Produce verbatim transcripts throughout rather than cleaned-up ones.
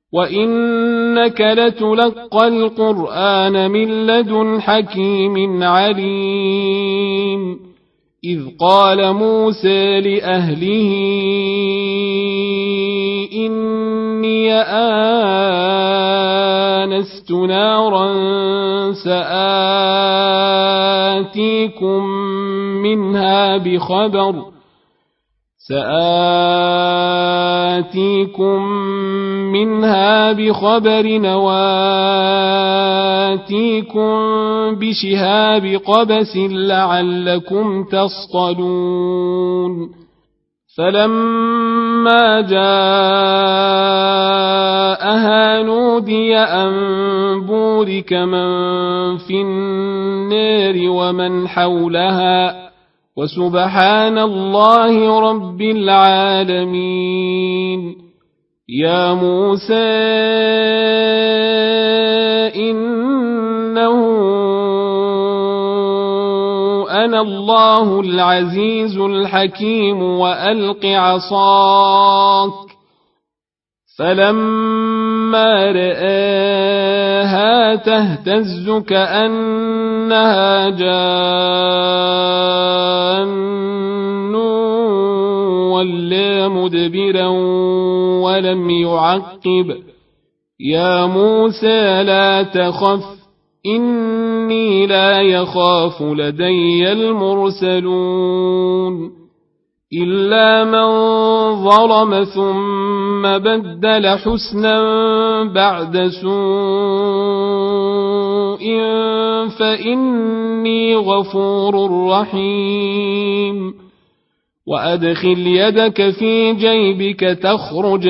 وإنك لتلقى القرآن من لدن حكيم عليم إذ قال موسى لأهله إني آنست نارا سآتيكم منها بخبر سآتيكم منها بخبر وآتيكم بشهاب قبس لعلكم تصطلون فلما جاءها نودي أن بورك من في النار ومن حولها وسبحان الله رب العالمين يا موسى إنه أنا الله العزيز الحكيم وألق عصاك فلما رآها تهتز كأنها جان ولا مدبرا ولم يعقب يا موسى لا تخف إني لا يخاف لدي المرسلون إلا من ظلم ثم بدل حسنا بعد سوء فإني غفور رحيم وأدخل يدك في جيبك تخرج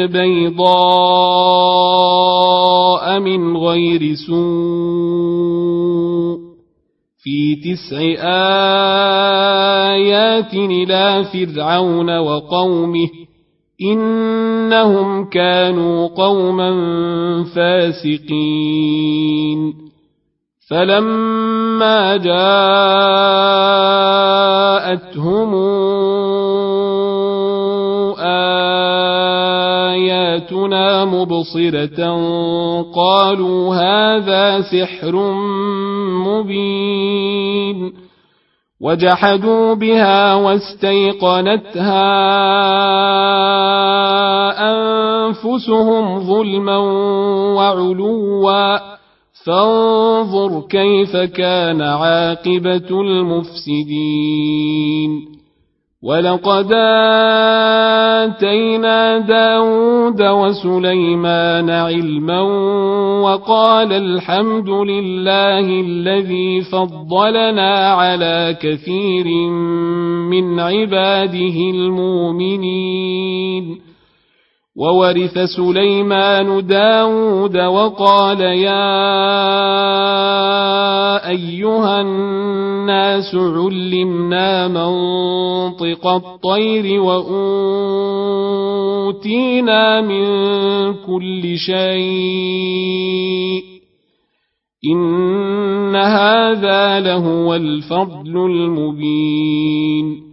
بيضاء من غير سوء في تسع آيات إلى فرعون وقومه إنهم كانوا قوما فاسقين فلما جاءتهم آياتنا مبصرة قالوا هذا سحر مبين وجحدوا بها واستيقنتها أنفسهم ظلما وعلوا فانظر كيف كان عاقبة المفسدين ولقد آتينا داود وسليمان علما وقال الحمد لله الذي فضلنا على كثير من عباده المؤمنين وورث سليمان داود وقال يا أيها الناس علمنا منطق الطير وأوتينا من كل شيء إن هذا لهو الفضل المبين